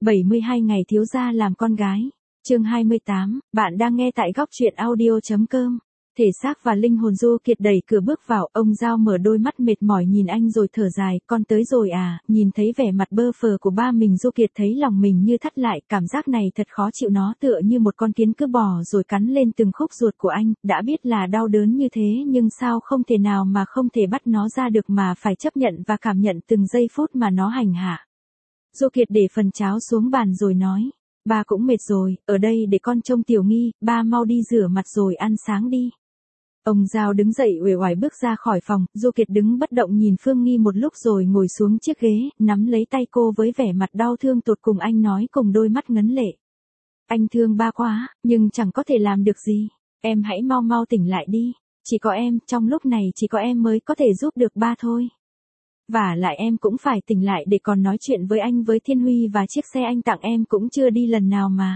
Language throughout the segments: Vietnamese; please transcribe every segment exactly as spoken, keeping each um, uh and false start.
bảy mươi hai ngày thiếu gia làm con gái. Chương hai mươi tám, bạn đang nghe tại góc truyện audio chấm com. Thể xác và linh hồn Du Kiệt đẩy cửa bước vào, ông Giao mở đôi mắt mệt mỏi nhìn anh rồi thở dài, con tới rồi à, nhìn thấy vẻ mặt bơ phờ của ba mình Du Kiệt thấy lòng mình như thắt lại, cảm giác này thật khó chịu, nó tựa như một con kiến cứ bò rồi cắn lên từng khúc ruột của anh, đã biết là đau đớn như thế nhưng sao không thể nào mà không thể bắt nó ra được mà phải chấp nhận và cảm nhận từng giây phút mà nó hành hạ. Du Kiệt để phần cháo xuống bàn rồi nói. Ba cũng mệt rồi, ở đây để con trông Tiểu Nghi, ba mau đi rửa mặt rồi ăn sáng đi. Ông Giao đứng dậy uể oải bước ra khỏi phòng, Du Kiệt đứng bất động nhìn Phương Nghi một lúc rồi ngồi xuống chiếc ghế, nắm lấy tay cô với vẻ mặt đau thương tột cùng, anh nói cùng đôi mắt ngấn lệ. Anh thương ba quá, nhưng chẳng có thể làm được gì, em hãy mau mau tỉnh lại đi, chỉ có em, trong lúc này chỉ có em mới có thể giúp được ba thôi. Và lại em cũng phải tỉnh lại để còn nói chuyện với anh, với Thiên Huy, và chiếc xe anh tặng em cũng chưa đi lần nào mà.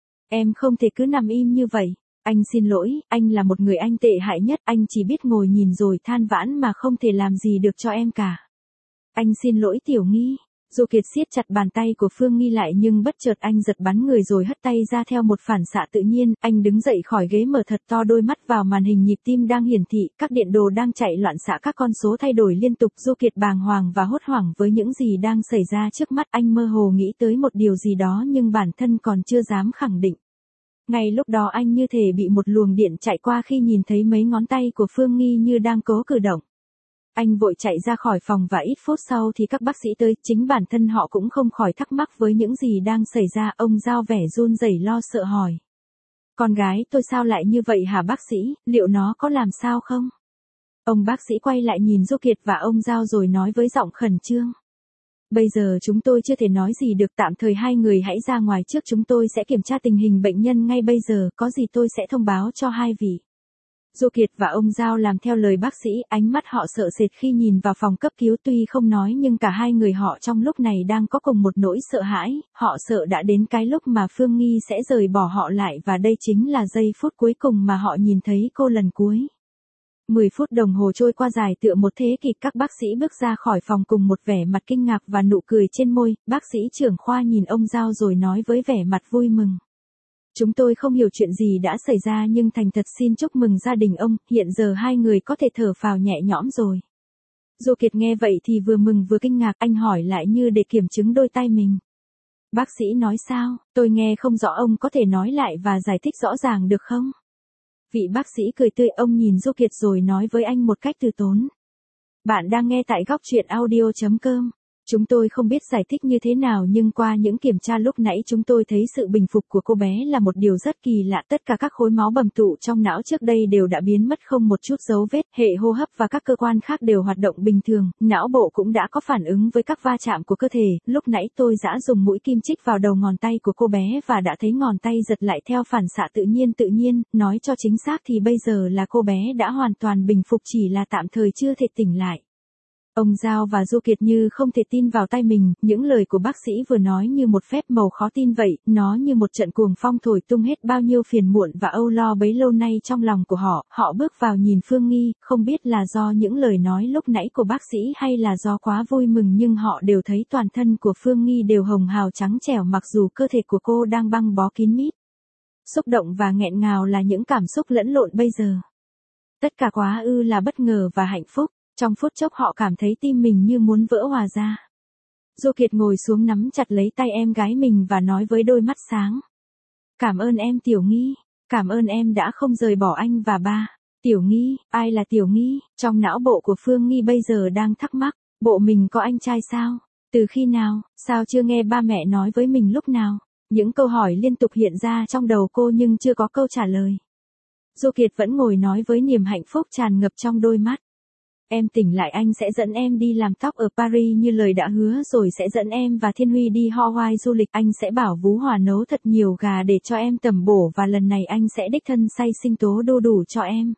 Em không thể cứ nằm im như vậy. Anh xin lỗi, anh là một người anh tệ hại nhất, anh chỉ biết ngồi nhìn rồi than vãn mà không thể làm gì được cho em cả. Anh xin lỗi Tiểu Nghi. Du Kiệt siết chặt bàn tay của Phương Nghi lại nhưng bất chợt anh giật bắn người rồi hất tay ra theo một phản xạ tự nhiên, anh đứng dậy khỏi ghế mở thật to đôi mắt vào màn hình, nhịp tim đang hiển thị, các điện đồ đang chạy loạn xạ, các con số thay đổi liên tục. Du Kiệt bàng hoàng và hốt hoảng với những gì đang xảy ra trước mắt, anh mơ hồ nghĩ tới một điều gì đó nhưng bản thân còn chưa dám khẳng định. Ngay lúc đó anh như thể bị một luồng điện chạy qua khi nhìn thấy mấy ngón tay của Phương Nghi như đang cố cử động. Anh vội chạy ra khỏi phòng và ít phút sau thì các bác sĩ tới, chính bản thân họ cũng không khỏi thắc mắc với những gì đang xảy ra. Ông Giao vẻ run rẩy lo sợ hỏi. Con gái tôi sao lại như vậy hả bác sĩ, liệu nó có làm sao không? Ông bác sĩ quay lại nhìn Du Kiệt và ông Giao rồi nói với giọng khẩn trương. Bây giờ chúng tôi chưa thể nói gì được, tạm thời hai người hãy ra ngoài trước, chúng tôi sẽ kiểm tra tình hình bệnh nhân ngay bây giờ, có gì tôi sẽ thông báo cho hai vị. Du Kiệt và ông Giao làm theo lời bác sĩ, ánh mắt họ sợ sệt khi nhìn vào phòng cấp cứu, tuy không nói nhưng cả hai người họ trong lúc này đang có cùng một nỗi sợ hãi, họ sợ đã đến cái lúc mà Phương Nghi sẽ rời bỏ họ lại, và đây chính là giây phút cuối cùng mà họ nhìn thấy cô lần cuối. mười phút đồng hồ trôi qua dài tựa một thế kỷ, các bác sĩ bước ra khỏi phòng cùng một vẻ mặt kinh ngạc và nụ cười trên môi. Bác sĩ trưởng khoa nhìn ông Giao rồi nói với vẻ mặt vui mừng. Chúng tôi không hiểu chuyện gì đã xảy ra nhưng thành thật xin chúc mừng gia đình ông, hiện giờ hai người có thể thở phào nhẹ nhõm rồi. Du Kiệt nghe vậy thì vừa mừng vừa kinh ngạc, anh hỏi lại như để kiểm chứng đôi tay mình. Bác sĩ nói sao, tôi nghe không rõ, ông có thể nói lại và giải thích rõ ràng được không? Vị bác sĩ cười tươi, ông nhìn Du Kiệt rồi nói với anh một cách từ tốn. Bạn đang nghe tại góc truyện audio chấm com. Chúng tôi không biết giải thích như thế nào nhưng qua những kiểm tra lúc nãy chúng tôi thấy sự bình phục của cô bé là một điều rất kỳ lạ. Tất cả các khối máu bầm tụ trong não trước đây đều đã biến mất không một chút dấu vết, hệ hô hấp và các cơ quan khác đều hoạt động bình thường, não bộ cũng đã có phản ứng với các va chạm của cơ thể. Lúc nãy tôi đã dùng mũi kim chích vào đầu ngón tay của cô bé và đã thấy ngón tay giật lại theo phản xạ tự nhiên tự nhiên, nói cho chính xác thì bây giờ là cô bé đã hoàn toàn bình phục, chỉ là tạm thời chưa thể tỉnh lại. Ông Giao và Du Kiệt như không thể tin vào tai mình, những lời của bác sĩ vừa nói như một phép màu khó tin vậy, nó như một trận cuồng phong thổi tung hết bao nhiêu phiền muộn và âu lo bấy lâu nay trong lòng của họ. Họ bước vào nhìn Phương Nghi, không biết là do những lời nói lúc nãy của bác sĩ hay là do quá vui mừng nhưng họ đều thấy toàn thân của Phương Nghi đều hồng hào trắng trẻo mặc dù cơ thể của cô đang băng bó kín mít. Xúc động và nghẹn ngào là những cảm xúc lẫn lộn bây giờ. Tất cả quá ư là bất ngờ và hạnh phúc. Trong phút chốc họ cảm thấy tim mình như muốn vỡ hòa ra. Du Kiệt ngồi xuống nắm chặt lấy tay em gái mình và nói với đôi mắt sáng. Cảm ơn em Tiểu Nghi, cảm ơn em đã không rời bỏ anh và ba. Tiểu Nghi, ai là Tiểu Nghi? Trong não bộ của Phương Nghi bây giờ đang thắc mắc, bộ mình có anh trai sao? Từ khi nào? Sao chưa nghe ba mẹ nói với mình lúc nào? Những câu hỏi liên tục hiện ra trong đầu cô nhưng chưa có câu trả lời. Du Kiệt vẫn ngồi nói với niềm hạnh phúc tràn ngập trong đôi mắt. Em tỉnh lại anh sẽ dẫn em đi làm tóc ở Paris như lời đã hứa, rồi sẽ dẫn em và Thiên Huy đi Hawaii du lịch, anh sẽ bảo Vú Hòa nấu thật nhiều gà để cho em tẩm bổ và lần này anh sẽ đích thân xay sinh tố đu đủ cho em.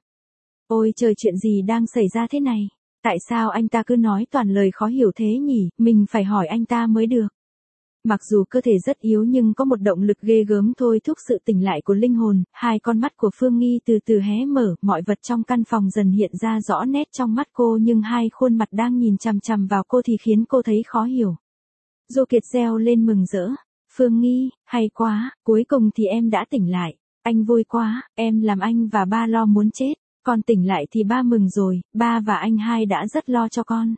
Ôi trời, chuyện gì đang xảy ra thế này? Tại sao anh ta cứ nói toàn lời khó hiểu thế nhỉ, mình phải hỏi anh ta mới được. Mặc dù cơ thể rất yếu nhưng có một động lực ghê gớm thôi thúc sự tỉnh lại của linh hồn. Hai con mắt của Phương Nghi từ từ hé mở, mọi vật trong căn phòng dần hiện ra rõ nét trong mắt cô nhưng hai khuôn mặt đang nhìn chằm chằm vào cô thì khiến cô thấy khó hiểu. Du Kiệt reo lên mừng rỡ. Phương Nghi, hay quá, cuối cùng thì em đã tỉnh lại. Anh vui quá, em làm anh và ba lo muốn chết. Con tỉnh lại thì ba mừng rồi, ba và anh hai đã rất lo cho con.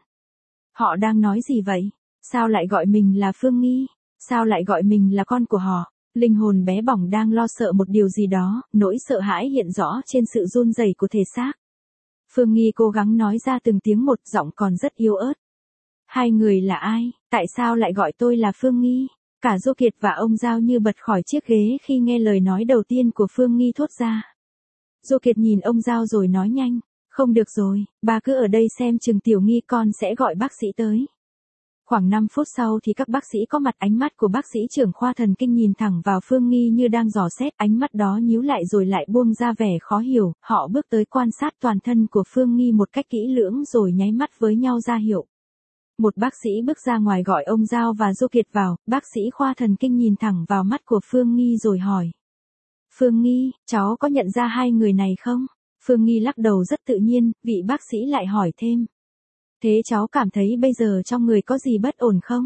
Họ đang nói gì vậy? Sao lại gọi mình là Phương Nghi? Sao lại gọi mình là con của họ? Linh hồn bé bỏng đang lo sợ một điều gì đó, nỗi sợ hãi hiện rõ trên sự run rẩy của thể xác. Phương Nghi cố gắng nói ra từng tiếng một, giọng còn rất yếu ớt. Hai người là ai? Tại sao lại gọi tôi là Phương Nghi? Cả Du Kiệt và ông Giao như bật khỏi chiếc ghế khi nghe lời nói đầu tiên của Phương Nghi thốt ra. Du Kiệt nhìn ông Giao rồi nói nhanh, không được rồi, bà cứ ở đây xem chừng Tiểu Nghi con sẽ gọi bác sĩ tới. Khoảng năm phút sau thì các bác sĩ có mặt, ánh mắt của bác sĩ trưởng khoa thần kinh nhìn thẳng vào Phương Nghi như đang dò xét, ánh mắt đó nhíu lại rồi lại buông ra vẻ khó hiểu, họ bước tới quan sát toàn thân của Phương Nghi một cách kỹ lưỡng rồi nháy mắt với nhau ra hiệu. Một bác sĩ bước ra ngoài gọi ông Giao và Du Kiệt vào, bác sĩ khoa thần kinh nhìn thẳng vào mắt của Phương Nghi rồi hỏi. Phương Nghi, cháu có nhận ra hai người này không? Phương Nghi lắc đầu rất tự nhiên, vị bác sĩ lại hỏi thêm. Thế cháu cảm thấy bây giờ trong người có gì bất ổn không?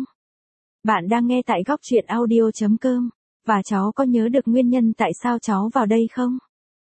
Bạn đang nghe tại góc truyện audio chấm com, và cháu có nhớ được nguyên nhân tại sao cháu vào đây không?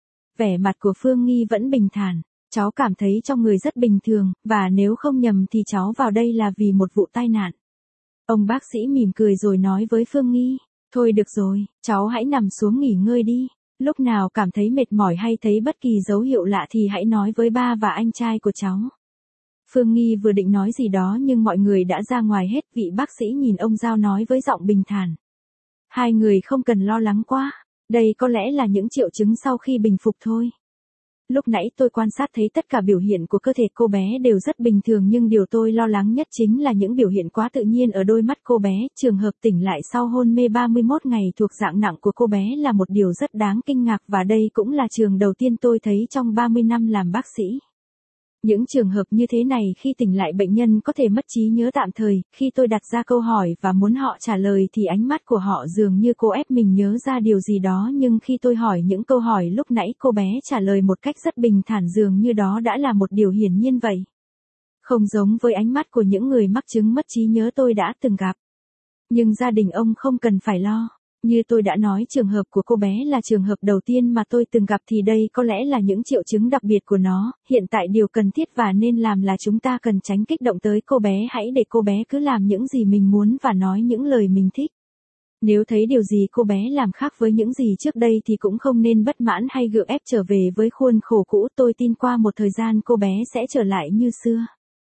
Vẻ mặt của Phương Nghi vẫn bình thản, cháu cảm thấy trong người rất bình thường, và nếu không nhầm thì cháu vào đây là vì một vụ tai nạn. Ông bác sĩ mỉm cười rồi nói với Phương Nghi, thôi được rồi, cháu hãy nằm xuống nghỉ ngơi đi, lúc nào cảm thấy mệt mỏi hay thấy bất kỳ dấu hiệu lạ thì hãy nói với ba và anh trai của cháu. Phương Nghi vừa định nói gì đó nhưng mọi người đã ra ngoài hết, vị bác sĩ nhìn ông Giao nói với giọng bình thản. Hai người không cần lo lắng quá, đây có lẽ là những triệu chứng sau khi bình phục thôi. Lúc nãy tôi quan sát thấy tất cả biểu hiện của cơ thể cô bé đều rất bình thường nhưng điều tôi lo lắng nhất chính là những biểu hiện quá tự nhiên ở đôi mắt cô bé. Trường hợp tỉnh lại sau hôn mê ba mươi mốt ngày thuộc dạng nặng của cô bé là một điều rất đáng kinh ngạc và đây cũng là trường đầu tiên tôi thấy trong ba mươi năm làm bác sĩ. Những trường hợp như thế này khi tỉnh lại bệnh nhân có thể mất trí nhớ tạm thời, khi tôi đặt ra câu hỏi và muốn họ trả lời thì ánh mắt của họ dường như cố ép mình nhớ ra điều gì đó nhưng khi tôi hỏi những câu hỏi lúc nãy cô bé trả lời một cách rất bình thản dường như đó đã là một điều hiển nhiên vậy. Không giống với ánh mắt của những người mắc chứng mất trí nhớ tôi đã từng gặp. Nhưng gia đình ông không cần phải lo. Như tôi đã nói, trường hợp của cô bé là trường hợp đầu tiên mà tôi từng gặp thì đây có lẽ là những triệu chứng đặc biệt của nó. Hiện tại điều cần thiết và nên làm là chúng ta cần tránh kích động tới cô bé, hãy để cô bé cứ làm những gì mình muốn và nói những lời mình thích. Nếu thấy điều gì cô bé làm khác với những gì trước đây thì cũng không nên bất mãn hay gượng ép trở về với khuôn khổ cũ, tôi tin qua một thời gian cô bé sẽ trở lại như xưa.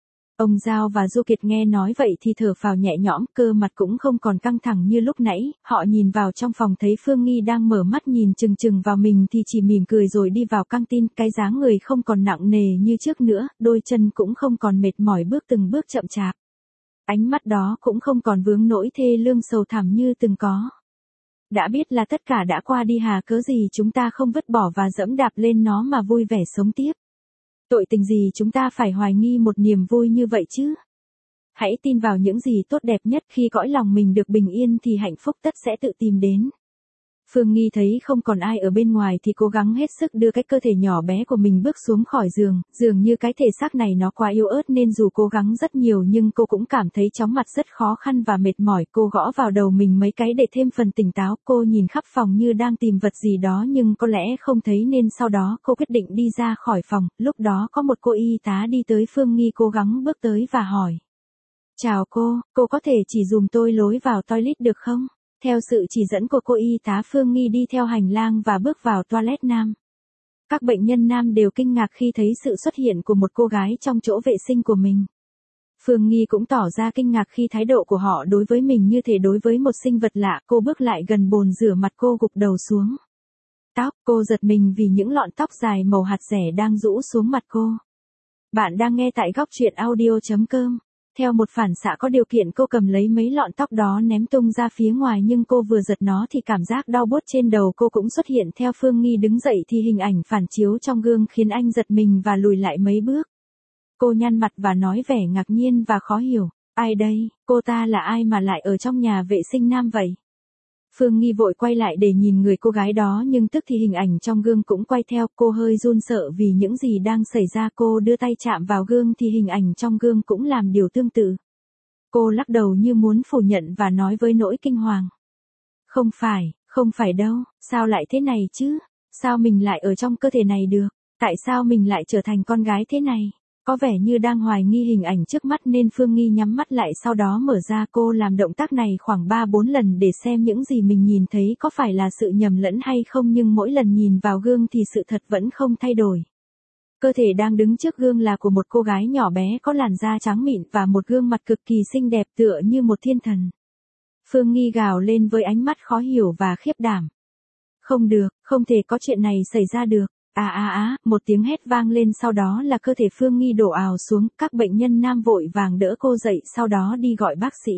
Ông Giao và Du Kiệt nghe nói vậy thì thở phào nhẹ nhõm, cơ mặt cũng không còn căng thẳng như lúc nãy, họ nhìn vào trong phòng thấy Phương Nghi đang mở mắt nhìn chừng chừng vào mình thì chỉ mỉm cười rồi đi vào căng tin, cái dáng người không còn nặng nề như trước nữa, đôi chân cũng không còn mệt mỏi bước từng bước chậm chạp. Ánh mắt đó cũng không còn vướng nỗi thê lương sầu thẳm như từng có. Đã biết là tất cả đã qua đi hà cớ gì chúng ta không vứt bỏ và dẫm đạp lên nó mà vui vẻ sống tiếp. Tội tình gì chúng ta phải hoài nghi một niềm vui như vậy chứ? Hãy tin vào những gì tốt đẹp nhất, khi cõi lòng mình được bình yên thì hạnh phúc tất sẽ tự tìm đến. Phương Nghi thấy không còn ai ở bên ngoài thì cố gắng hết sức đưa cái cơ thể nhỏ bé của mình bước xuống khỏi giường, dường như cái thể xác này nó quá yếu ớt nên dù cố gắng rất nhiều nhưng cô cũng cảm thấy chóng mặt rất khó khăn và mệt mỏi. Cô gõ vào đầu mình mấy cái để thêm phần tỉnh táo, cô nhìn khắp phòng như đang tìm vật gì đó nhưng có lẽ không thấy nên sau đó cô quyết định đi ra khỏi phòng. Lúc đó có một cô y tá đi tới Phương Nghi cố gắng bước tới và hỏi. Chào cô, cô có thể chỉ dùm tôi lối vào toilet được không? Theo sự chỉ dẫn của cô y tá, Phương Nghi đi theo hành lang và bước vào toilet nam. Các bệnh nhân nam đều kinh ngạc khi thấy sự xuất hiện của một cô gái trong chỗ vệ sinh của mình. Phương Nghi cũng tỏ ra kinh ngạc khi thái độ của họ đối với mình như thể đối với một sinh vật lạ. Cô bước lại gần bồn rửa mặt, cô gục đầu xuống. Tóc, cô giật mình vì những lọn tóc dài màu hạt dẻ đang rũ xuống mặt cô. Bạn đang nghe tại góc truyện audio chấm com. Theo một phản xạ có điều kiện cô cầm lấy mấy lọn tóc đó ném tung ra phía ngoài nhưng cô vừa giật nó thì cảm giác đau buốt trên đầu cô cũng xuất hiện theo. Phương Nghi đứng dậy thì hình ảnh phản chiếu trong gương khiến anh giật mình và lùi lại mấy bước. Cô nhăn mặt và nói vẻ ngạc nhiên và khó hiểu. Ai đây, cô ta là ai mà lại ở trong nhà vệ sinh nam vậy? Phương Nghi vội quay lại để nhìn người cô gái đó nhưng tức thì hình ảnh trong gương cũng quay theo. Cô hơi run sợ vì những gì đang xảy ra. Cô đưa tay chạm vào gương thì hình ảnh trong gương cũng làm điều tương tự. Cô lắc đầu như muốn phủ nhận và nói với nỗi kinh hoàng. Không phải, không phải đâu, sao lại thế này chứ? Sao mình lại ở trong cơ thể này được? Tại sao mình lại trở thành con gái thế này? Có vẻ như đang hoài nghi hình ảnh trước mắt nên Phương Nghi nhắm mắt lại sau đó mở ra. Cô làm động tác này khoảng ba bốn lần để xem những gì mình nhìn thấy có phải là sự nhầm lẫn hay không, nhưng mỗi lần nhìn vào gương thì sự thật vẫn không thay đổi. Cơ thể đang đứng trước gương là của một cô gái nhỏ bé có làn da trắng mịn và một gương mặt cực kỳ xinh đẹp tựa như một thiên thần. Phương Nghi gào lên với ánh mắt khó hiểu và khiếp đảm. Không được, không thể có chuyện này xảy ra được. À à á, một tiếng hét vang lên, sau đó là cơ thể Phương Nghi đổ ào xuống, các bệnh nhân nam vội vàng đỡ cô dậy sau đó đi gọi bác sĩ.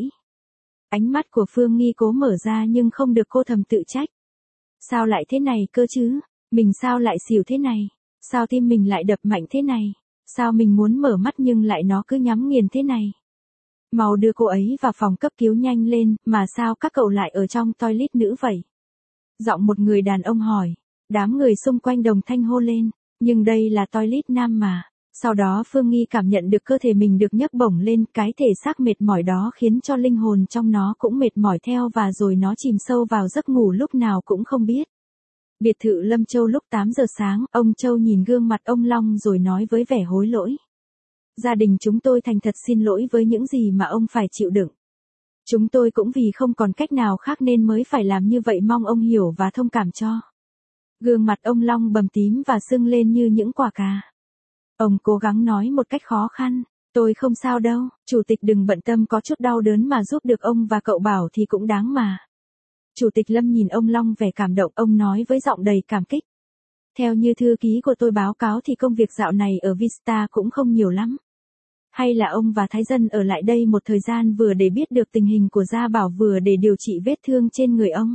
Ánh mắt của Phương Nghi cố mở ra nhưng không được, cô thầm tự trách. Sao lại thế này cơ chứ? Mình sao lại xỉu thế này? Sao tim mình lại đập mạnh thế này? Sao mình muốn mở mắt nhưng lại nó cứ nhắm nghiền thế này? Mau đưa cô ấy vào phòng cấp cứu nhanh lên, mà sao các cậu lại ở trong toilet nữ vậy? Giọng một người đàn ông hỏi. Đám người xung quanh đồng thanh hô lên, nhưng đây là toilet nam mà. Sau đó Phương Nghi cảm nhận được cơ thể mình được nhấc bổng lên, cái thể xác mệt mỏi đó khiến cho linh hồn trong nó cũng mệt mỏi theo và rồi nó chìm sâu vào giấc ngủ lúc nào cũng không biết. Biệt thự Lâm Châu lúc tám giờ sáng, ông Châu nhìn gương mặt ông Long rồi nói với vẻ hối lỗi. Gia đình chúng tôi thành thật xin lỗi với những gì mà ông phải chịu đựng. Chúng tôi cũng vì không còn cách nào khác nên mới phải làm như vậy, mong ông hiểu và thông cảm cho. Gương mặt ông Long bầm tím và sưng lên như những quả cà. Ông cố gắng nói một cách khó khăn, tôi không sao đâu, chủ tịch đừng bận tâm, có chút đau đớn mà giúp được ông và cậu Bảo thì cũng đáng mà. Chủ tịch Lâm nhìn ông Long vẻ cảm động, ông nói với giọng đầy cảm kích. Theo như thư ký của tôi báo cáo thì công việc dạo này ở Vista cũng không nhiều lắm. Hay là ông và Thái Dân ở lại đây một thời gian vừa để biết được tình hình của Gia Bảo vừa để điều trị vết thương trên người ông.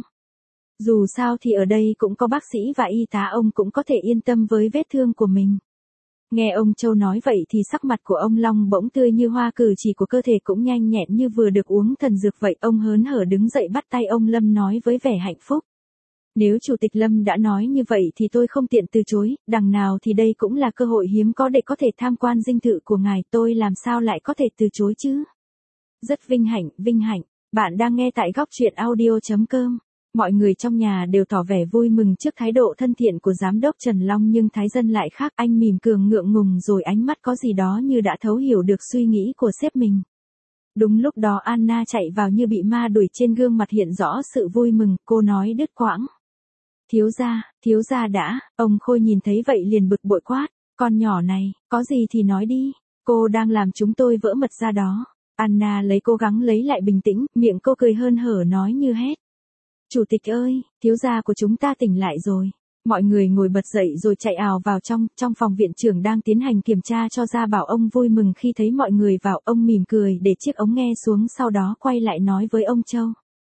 Dù sao thì ở đây cũng có bác sĩ và y tá, ông cũng có thể yên tâm với vết thương của mình. Nghe ông Châu nói vậy thì sắc mặt của ông Long bỗng tươi như hoa, cử chỉ của cơ thể cũng nhanh nhẹn như vừa được uống thần dược vậy. Ông hớn hở đứng dậy bắt tay ông Lâm nói với vẻ hạnh phúc. Nếu Chủ tịch Lâm đã nói như vậy thì tôi không tiện từ chối, đằng nào thì đây cũng là cơ hội hiếm có để có thể tham quan dinh thự của ngài, tôi làm sao lại có thể từ chối chứ. Rất vinh hạnh, vinh hạnh, bạn đang nghe tại góc truyện audio chấm com. Mọi người trong nhà đều tỏ vẻ vui mừng trước thái độ thân thiện của giám đốc Trần Long, nhưng Thái Dân lại khác, anh mỉm cười ngượng ngùng rồi ánh mắt có gì đó như đã thấu hiểu được suy nghĩ của sếp mình. Đúng lúc đó Anna chạy vào như bị ma đuổi, trên gương mặt hiện rõ sự vui mừng, cô nói đứt quãng. Thiếu gia, thiếu gia đã, ông Khôi nhìn thấy vậy liền bực bội quát, con nhỏ này, có gì thì nói đi, cô đang làm chúng tôi vỡ mật ra đó. Anna lấy cố gắng lấy lại bình tĩnh, miệng cô cười hớn hở nói như hét. Chủ tịch ơi, thiếu gia của chúng ta tỉnh lại rồi. Mọi người ngồi bật dậy rồi chạy ào vào trong, trong phòng viện trưởng đang tiến hành kiểm tra cho Gia Bảo. Ông vui mừng khi thấy mọi người vào, ông mỉm cười để chiếc ống nghe xuống, sau đó quay lại nói với ông Châu.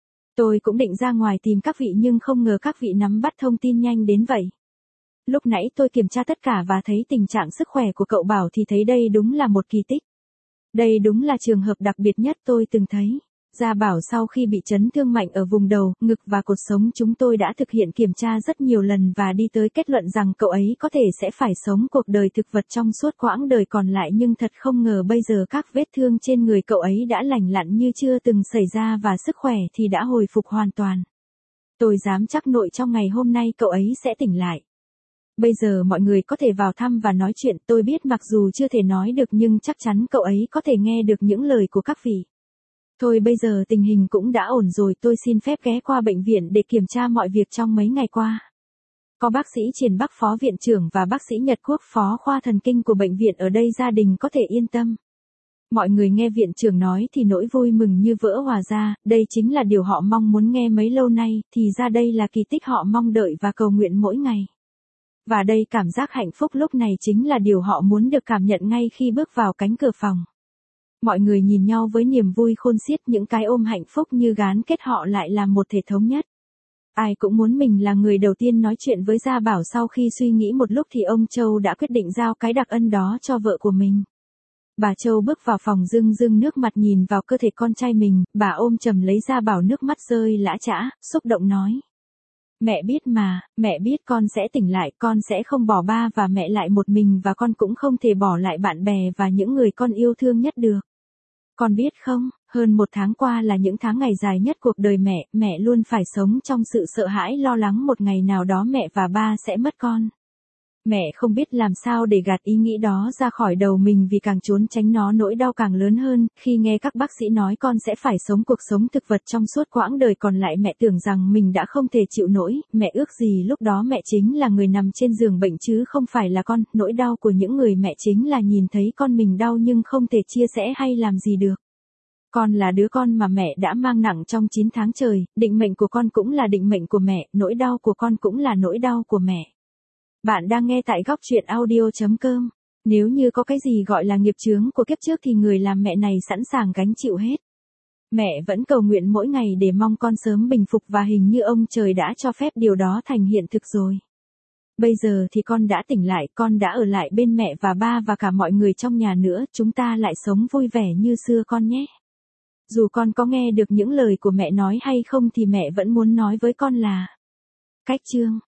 Tôi cũng định ra ngoài tìm các vị nhưng không ngờ các vị nắm bắt thông tin nhanh đến vậy. Lúc nãy tôi kiểm tra tất cả và thấy tình trạng sức khỏe của cậu Bảo thì thấy đây đúng là một kỳ tích. Đây đúng là trường hợp đặc biệt nhất tôi từng thấy. Gia Bảo sau khi bị chấn thương mạnh ở vùng đầu, ngực và cột sống, chúng tôi đã thực hiện kiểm tra rất nhiều lần và đi tới kết luận rằng cậu ấy có thể sẽ phải sống cuộc đời thực vật trong suốt quãng đời còn lại, nhưng thật không ngờ bây giờ các vết thương trên người cậu ấy đã lành lặn như chưa từng xảy ra và sức khỏe thì đã hồi phục hoàn toàn. Tôi dám chắc nội trong ngày hôm nay cậu ấy sẽ tỉnh lại. Bây giờ mọi người có thể vào thăm và nói chuyện, tôi biết mặc dù chưa thể nói được nhưng chắc chắn cậu ấy có thể nghe được những lời của các vị. Thôi bây giờ tình hình cũng đã ổn rồi, tôi xin phép ghé qua bệnh viện để kiểm tra mọi việc trong mấy ngày qua. Có bác sĩ Triển Bắc phó viện trưởng và bác sĩ Nhật Quốc phó khoa thần kinh của bệnh viện ở đây, gia đình có thể yên tâm. Mọi người nghe viện trưởng nói thì nỗi vui mừng như vỡ hòa ra, đây chính là điều họ mong muốn nghe mấy lâu nay, thì ra đây là kỳ tích họ mong đợi và cầu nguyện mỗi ngày. Và đây, cảm giác hạnh phúc lúc này chính là điều họ muốn được cảm nhận ngay khi bước vào cánh cửa phòng. Mọi người nhìn nhau với niềm vui khôn xiết, những cái ôm hạnh phúc như gán kết họ lại làm một thể thống nhất. Ai cũng muốn mình là người đầu tiên nói chuyện với Gia Bảo. Sau khi suy nghĩ một lúc thì ông Châu đã quyết định giao cái đặc ân đó cho vợ của mình. Bà Châu bước vào phòng rưng rưng nước mặt nhìn vào cơ thể con trai mình, bà ôm chầm lấy Gia Bảo, nước mắt rơi lã chã, xúc động nói. Mẹ biết mà, mẹ biết con sẽ tỉnh lại, con sẽ không bỏ ba và mẹ lại một mình, và con cũng không thể bỏ lại bạn bè và những người con yêu thương nhất được. Con biết không, Hơn một tháng qua là những tháng ngày dài nhất cuộc đời mẹ, mẹ luôn phải sống trong sự sợ hãi lo lắng một ngày nào đó mẹ và ba sẽ mất con. Mẹ không biết làm sao để gạt ý nghĩ đó ra khỏi đầu mình vì càng trốn tránh nó nỗi đau càng lớn hơn, khi nghe các bác sĩ nói con sẽ phải sống cuộc sống thực vật trong suốt quãng đời còn lại mẹ tưởng rằng mình đã không thể chịu nổi, mẹ ước gì lúc đó mẹ chính là người nằm trên giường bệnh chứ không phải là con, nỗi đau của những người mẹ chính là nhìn thấy con mình đau nhưng không thể chia sẻ hay làm gì được. Con là đứa con mà mẹ đã mang nặng trong chín tháng trời, định mệnh của con cũng là định mệnh của mẹ, nỗi đau của con cũng là nỗi đau của mẹ. Bạn đang nghe tại góc truyện audio chấm com. Nếu như có cái gì gọi là nghiệp chướng của kiếp trước thì người làm mẹ này sẵn sàng gánh chịu hết. Mẹ vẫn cầu nguyện mỗi ngày để mong con sớm bình phục và hình như ông trời đã cho phép điều đó thành hiện thực rồi. Bây giờ thì con đã tỉnh lại, con đã ở lại bên mẹ và ba và cả mọi người trong nhà nữa, chúng ta lại sống vui vẻ như xưa con nhé. Dù con có nghe được những lời của mẹ nói hay không thì mẹ vẫn muốn nói với con là: Cách chương